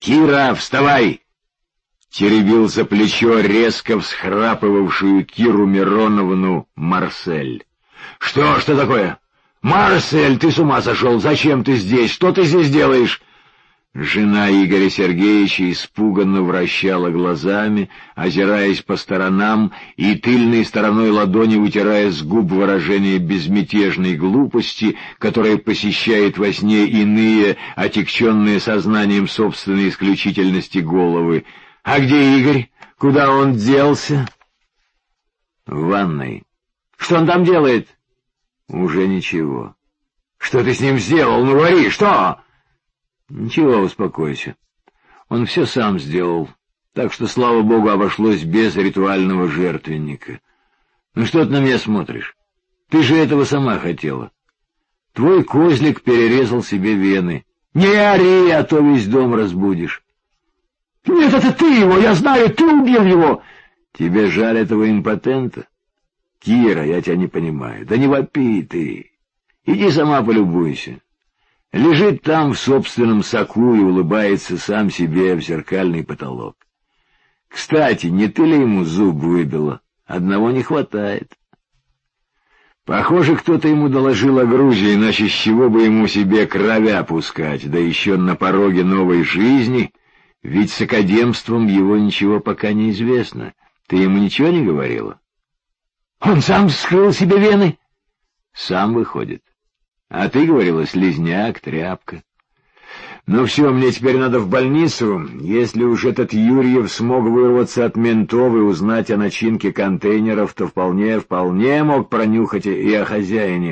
«Кира, вставай!» — теребил за плечо резко всхрапывавшую Киру Мироновну Марсель. «Что такое? Марсель, ты с ума сошел? Зачем ты здесь? Что ты здесь делаешь?» Жена Игоря Сергеевича испуганно вращала глазами, озираясь по сторонам и тыльной стороной ладони вытирая с губ выражение безмятежной глупости, которое посещает во сне иные, отягченные сознанием собственной исключительности головы. «А где Игорь? Куда он делся?» «В ванной». «Что он там делает?» «Уже ничего». «Что ты с ним сделал? Ну говори, что?» «Ничего, успокойся. Он все сам сделал, так что, слава богу, обошлось без ритуального жертвенника. Ну что ты на меня смотришь? Ты же этого сама хотела. Твой козлик перерезал себе вены. Не ори, а то весь дом разбудишь». «Нет, это ты его, я знаю, ты убил его!» «Тебе жаль этого импотента? Кира, я тебя не понимаю. Да не вопи ты. Иди сама полюбуйся. Лежит там в собственном соку и улыбается сам себе в зеркальный потолок. Кстати, не ты ли ему зуб выбила? Одного не хватает». Похоже, кто-то ему доложил о Грузии, иначе с чего бы ему себе кровя пускать, да еще на пороге новой жизни, ведь с академством его ничего пока не известно. Ты ему ничего не говорила? Он сам вскрыл себе вены? Сам выходит. А ты говорила, слизняк, тряпка. Ну все, мне теперь надо в больницу. Если уж этот Юрьев смог вырваться от ментов и узнать о начинке контейнеров, то вполне мог пронюхать и о хозяине.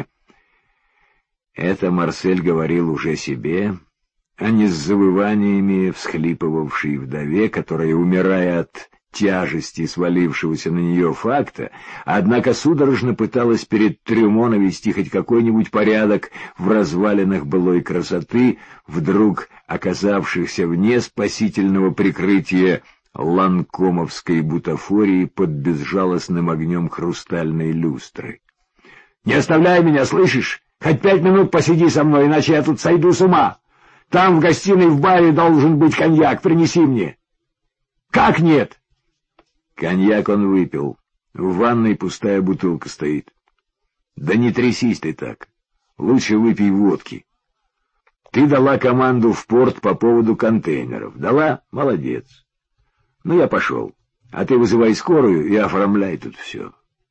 Это Марсель говорил уже себе, а не с завываниями всхлипывавшей вдове, которая, умирая от тяжести свалившегося на нее факта, однако судорожно пыталась перед трюмо навести хоть какой-нибудь порядок в развалинах былой красоты, вдруг оказавшихся вне спасительного прикрытия ланкомовской бутафории под безжалостным огнем хрустальной люстры. «Не оставляй меня, слышишь? Хоть 5 минут посиди со мной, иначе я тут сойду с ума. Там в гостиной в баре должен быть коньяк, принеси мне». «Как нет?» Коньяк он выпил. В ванной пустая бутылка стоит. Да не трясись ты так. Лучше выпей водки. Ты дала команду в порт по поводу контейнеров. Дала? Молодец. Ну, я пошел. А ты вызывай скорую и оформляй тут все.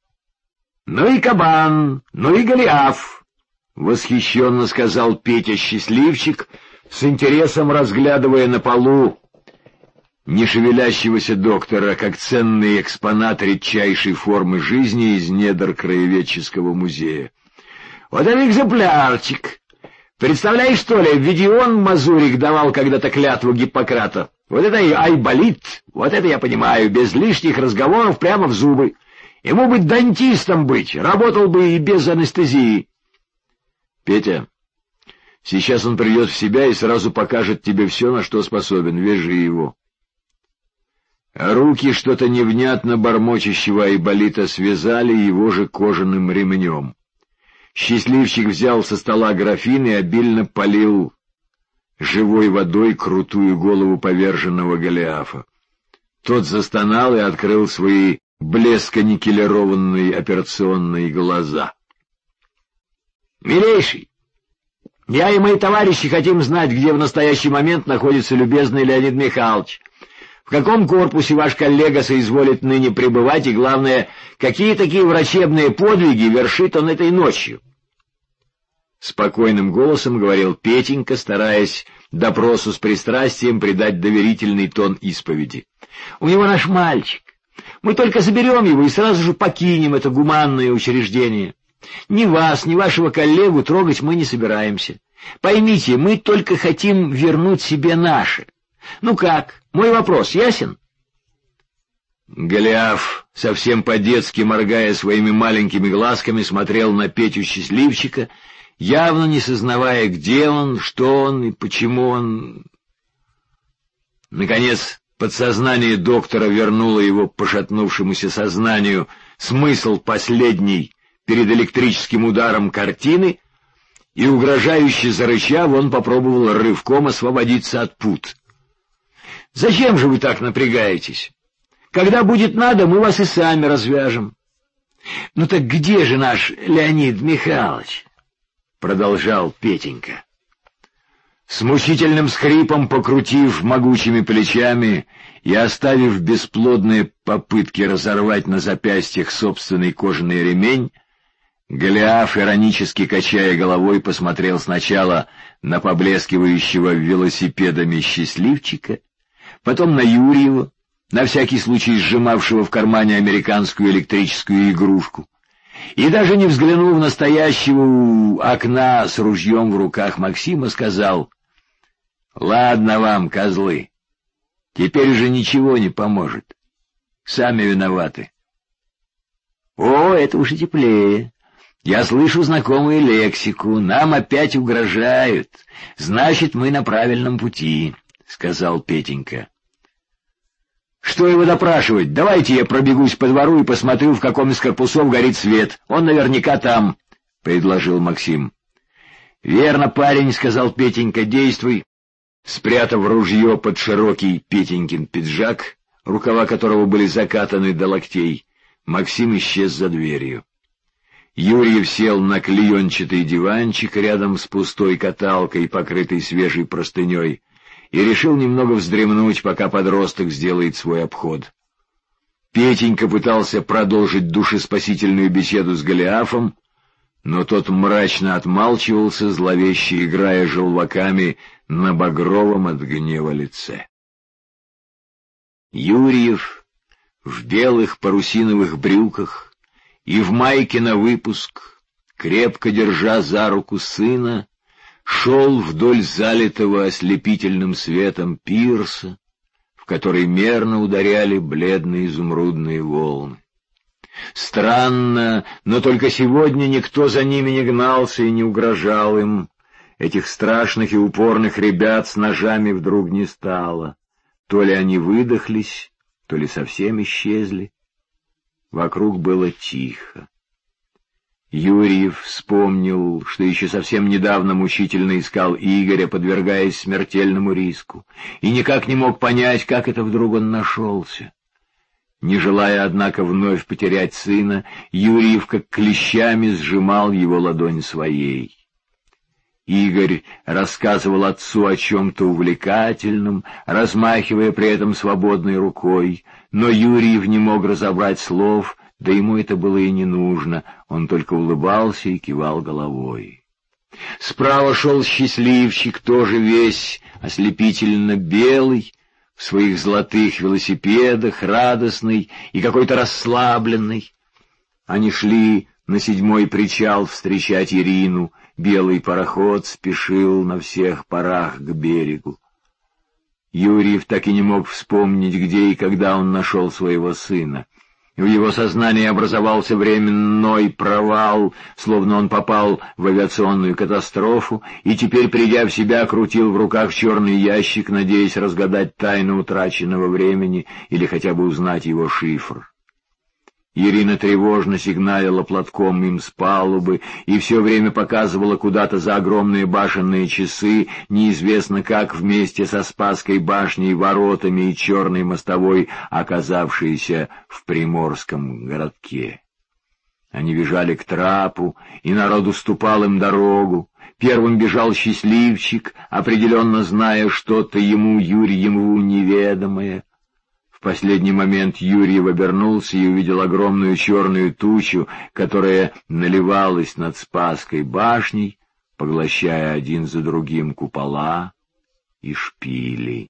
Ну и кабан, ну и Голиаф, — восхищенно сказал Петя-счастливчик, с интересом разглядывая на полу не шевелящегося доктора, как ценный экспонат редчайшей формы жизни из недр краеведческого музея. Вот это экземплярчик! Представляешь, что ли, Ведион Мазурик давал когда-то клятву Гиппократа. Вот это и айболит, вот это я понимаю, без лишних разговоров прямо в зубы. Ему бы дантистом быть, работал бы и без анестезии. Петя, сейчас он придет в себя и сразу покажет тебе все, на что способен, вяжи его. Руки что-то невнятно бормочущего айболита связали его же кожаным ремнем. Счастливчик взял со стола графин и обильно полил живой водой крутую голову поверженного Голиафа. Тот застонал и открыл свои блеско-никелированные операционные глаза. «Милейший, я и мои товарищи хотим знать, где в настоящий момент находится любезный Леонид Михайлович. В каком корпусе ваш коллега соизволит ныне пребывать, и, главное, какие такие врачебные подвиги вершит он этой ночью?» Спокойным голосом говорил Петенька, стараясь допросу с пристрастием придать доверительный тон исповеди. «У него наш мальчик. Мы только заберем его и сразу же покинем это гуманное учреждение. Ни вас, ни вашего коллегу трогать мы не собираемся. Поймите, мы только хотим вернуть себе наше. Ну как, мой вопрос ясен?» Голиаф, совсем по-детски моргая своими маленькими глазками, смотрел на Петю-счастливчика, явно не сознавая, где он, что он и почему он. Наконец, подсознание доктора вернуло его пошатнувшемуся сознанию смысл последней перед электрическим ударом картины, и, угрожающе зарычав, он попробовал рывком освободиться от пут. Зачем же вы так напрягаетесь? Когда будет надо, мы вас и сами развяжем. Ну так где же наш Леонид Михайлович? Продолжал Петенька. С мучительным скрипом покрутив могучими плечами и оставив бесплодные попытки разорвать на запястьях собственный кожаный ремень, Голиаф, иронически качая головой, посмотрел сначала на поблескивающего велосипедами счастливчика, потом на Юрьева, на всякий случай сжимавшего в кармане американскую электрическую игрушку, и даже не взглянув на стоящего у окна с ружьем в руках Максима, сказал: «Ладно вам, козлы, теперь уже ничего не поможет. Сами виноваты». «О, это уж и теплее. Я слышу знакомую лексику. Нам опять угрожают. Значит, мы на правильном пути», — сказал Петенька. «Что его допрашивать? Давайте я пробегусь по двору и посмотрю, в каком из корпусов горит свет. Он наверняка там», — предложил Максим. «Верно, парень», — сказал Петенька, — «действуй». Спрятав ружье под широкий Петенькин пиджак, рукава которого были закатаны до локтей, Максим исчез за дверью. Юрьев сел на клеенчатый диванчик рядом с пустой каталкой, покрытой свежей простыней, и решил немного вздремнуть, пока подросток сделает свой обход. Петенька пытался продолжить душеспасительную беседу с Голиафом, но тот мрачно отмалчивался, зловеще играя желваками на багровом от гнева лице. Юрьев в белых парусиновых брюках и в майке на выпуск, крепко держа за руку сына, шел вдоль залитого ослепительным светом пирса, в который мерно ударяли бледные изумрудные волны. Странно, но только сегодня никто за ними не гнался и не угрожал им. Этих страшных и упорных ребят с ножами вдруг не стало. То ли они выдохлись, то ли совсем исчезли. Вокруг было тихо. Юрьев вспомнил, что еще совсем недавно мучительно искал Игоря, подвергаясь смертельному риску, и никак не мог понять, как это вдруг он нашелся. Не желая, однако, вновь потерять сына, Юрьев как клещами сжимал его ладонь своей. Игорь рассказывал отцу о чем-то увлекательном, размахивая при этом свободной рукой, но Юрьев не мог разобрать слов, да ему это было и не нужно, он только улыбался и кивал головой. Справа шел счастливчик, тоже весь ослепительно белый, в своих золотых велосипедах, радостный и какой-то расслабленный. Они шли на 7-й причал встречать Ирину. Белый пароход спешил на всех парах к берегу. Юрьев так и не мог вспомнить, где и когда он нашел своего сына. В его сознании образовался временной провал, словно он попал в авиационную катастрофу, и теперь, придя в себя, крутил в руках черный ящик, надеясь разгадать тайну утраченного времени или хотя бы узнать его шифр. Ирина тревожно сигналила платком им с палубы и все время показывала куда-то за огромные башенные часы, неизвестно как вместе со Спасской башней, воротами и черной мостовой, оказавшиеся в приморском городке. Они бежали к трапу, и народ уступал им дорогу. Первым бежал счастливчик, определенно зная что-то ему, Юрьеву, неведомое. В последний момент Юрьев обернулся и увидел огромную черную тучу, которая наливалась над Спасской башней, поглощая один за другим купола и шпили.